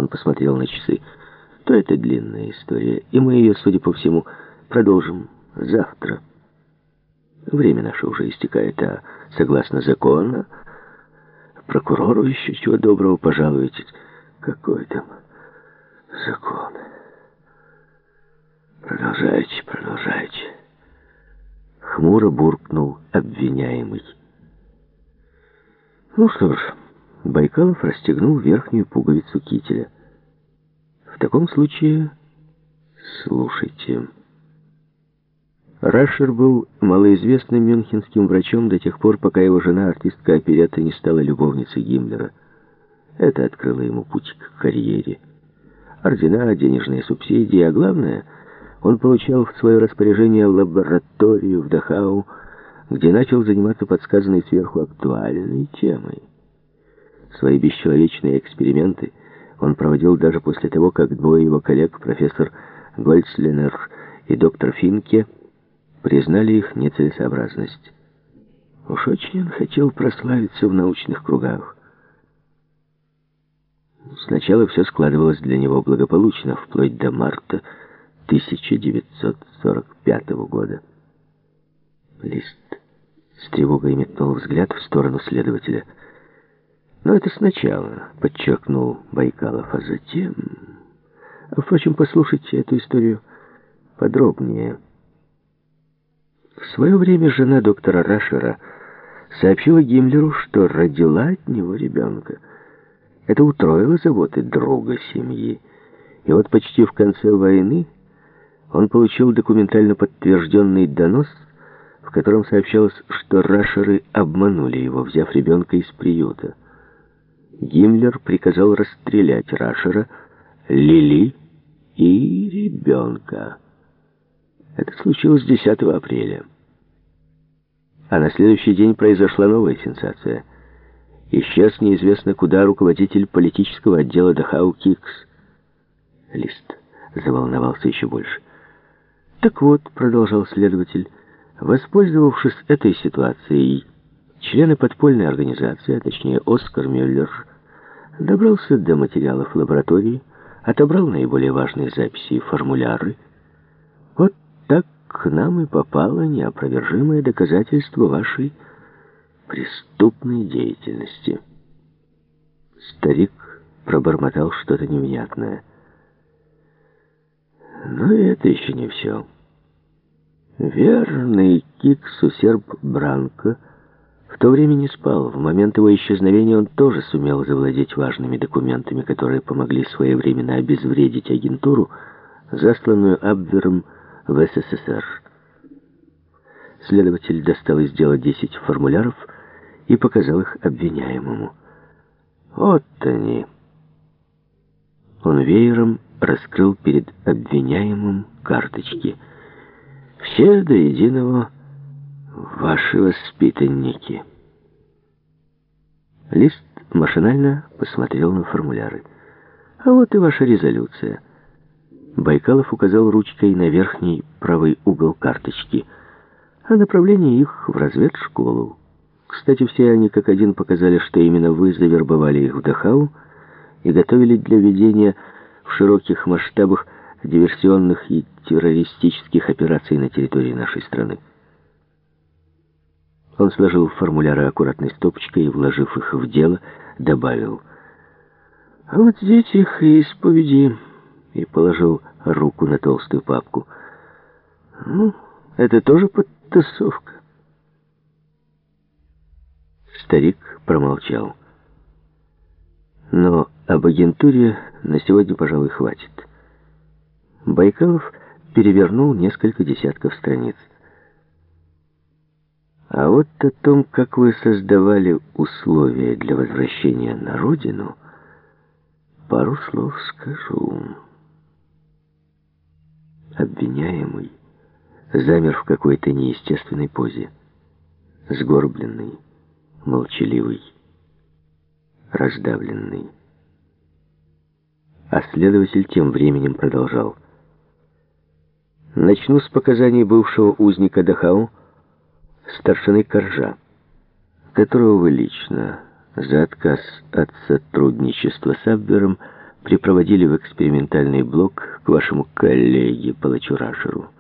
Он посмотрел на часы. То это длинная история, и мы ее, судя по всему, продолжим завтра. Время наше уже истекает, а согласно закону, прокурору еще чего доброго пожалуете. Какой там закон? Продолжайте, продолжайте. Хмуро буркнул обвиняемый. Ну что ж, Байкалов расстегнул верхнюю пуговицу кителя. В таком случае слушайте. Рашер был малоизвестным мюнхенским врачом до тех пор, пока его жена, артистка оперетты, не стала любовницей Гиммлера. Это открыло ему путь к карьере. Ордена, денежные субсидии, а главное, он получал в свое распоряжение лабораторию в Дахау, где начал заниматься подсказанной сверху актуальной темой. Свои бесчеловечные эксперименты он проводил даже после того, как двое его коллег, профессор Гольцлинер и доктор Финке, признали их нецелесообразность. Уж очень он хотел прославиться в научных кругах. Сначала все складывалось для него благополучно, вплоть до марта 1945 года. Лист с тревогой метнул взгляд в сторону следователя. Но это сначала, подчеркнул Байкалов, а затем... Впрочем, послушайте эту историю подробнее. В свое время жена доктора Рашера сообщила Гиммлеру, что родила от него ребенка. Это утроило заботы друга семьи. И вот почти в конце войны он получил документально подтвержденный донос, в котором сообщалось, что Рашеры обманули его, взяв ребенка из приюта. Гиммлер приказал расстрелять Рашера, Лили и ребенка. Это случилось 10 апреля. А на следующий день произошла новая сенсация. Исчез неизвестно куда руководитель политического отдела Дахау Кикс. Лист заволновался еще больше. Так вот, продолжал следователь, воспользовавшись этой ситуацией, члены подпольной организации, а точнее Оскар Мюллер, добрался до материалов лаборатории, отобрал наиболее важные записи и формуляры. Вот так к нам и попало неопровержимое доказательство вашей преступной деятельности. Старик пробормотал что-то невнятное. Но это еще не все. Верный Киксу серб Бранко в то время не спал. В момент его исчезновения он тоже сумел завладеть важными документами, которые помогли своевременно обезвредить агентуру, засланную Абвером в СССР. Следователь достал из дела 10 формуляров и показал их обвиняемому. Вот они. Он веером раскрыл перед обвиняемым карточки. Все до единого ваши воспитанники. Лист машинально посмотрел на формуляры. А вот и ваша резолюция. Байкалов указал ручкой на верхний правый угол карточки, а направление их в разведшколу. Кстати, все они как один показали, что именно вы завербовали их в Дахау и готовили для ведения в широких масштабах диверсионных и террористических операций на территории нашей страны. Он сложил формуляры аккуратной стопочкой и, вложив их в дело, добавил: «А вот здесь их и исповеди», и положил руку на толстую папку. «Ну, это тоже подтасовка». Старик промолчал. Но об агентуре на сегодня, пожалуй, хватит. Байкалов перевернул несколько десятков страниц. А вот о том, как вы создавали условия для возвращения на родину, пару слов скажу. Обвиняемый замер в какой-то неестественной позе. Сгорбленный, молчаливый, раздавленный. А следователь тем временем продолжал. Начну с показаний бывшего узника Дахау, старшины Коржа, которого вы лично за отказ от сотрудничества с Абвером припроводили в экспериментальный блок к вашему коллеге, палачу Рашеру.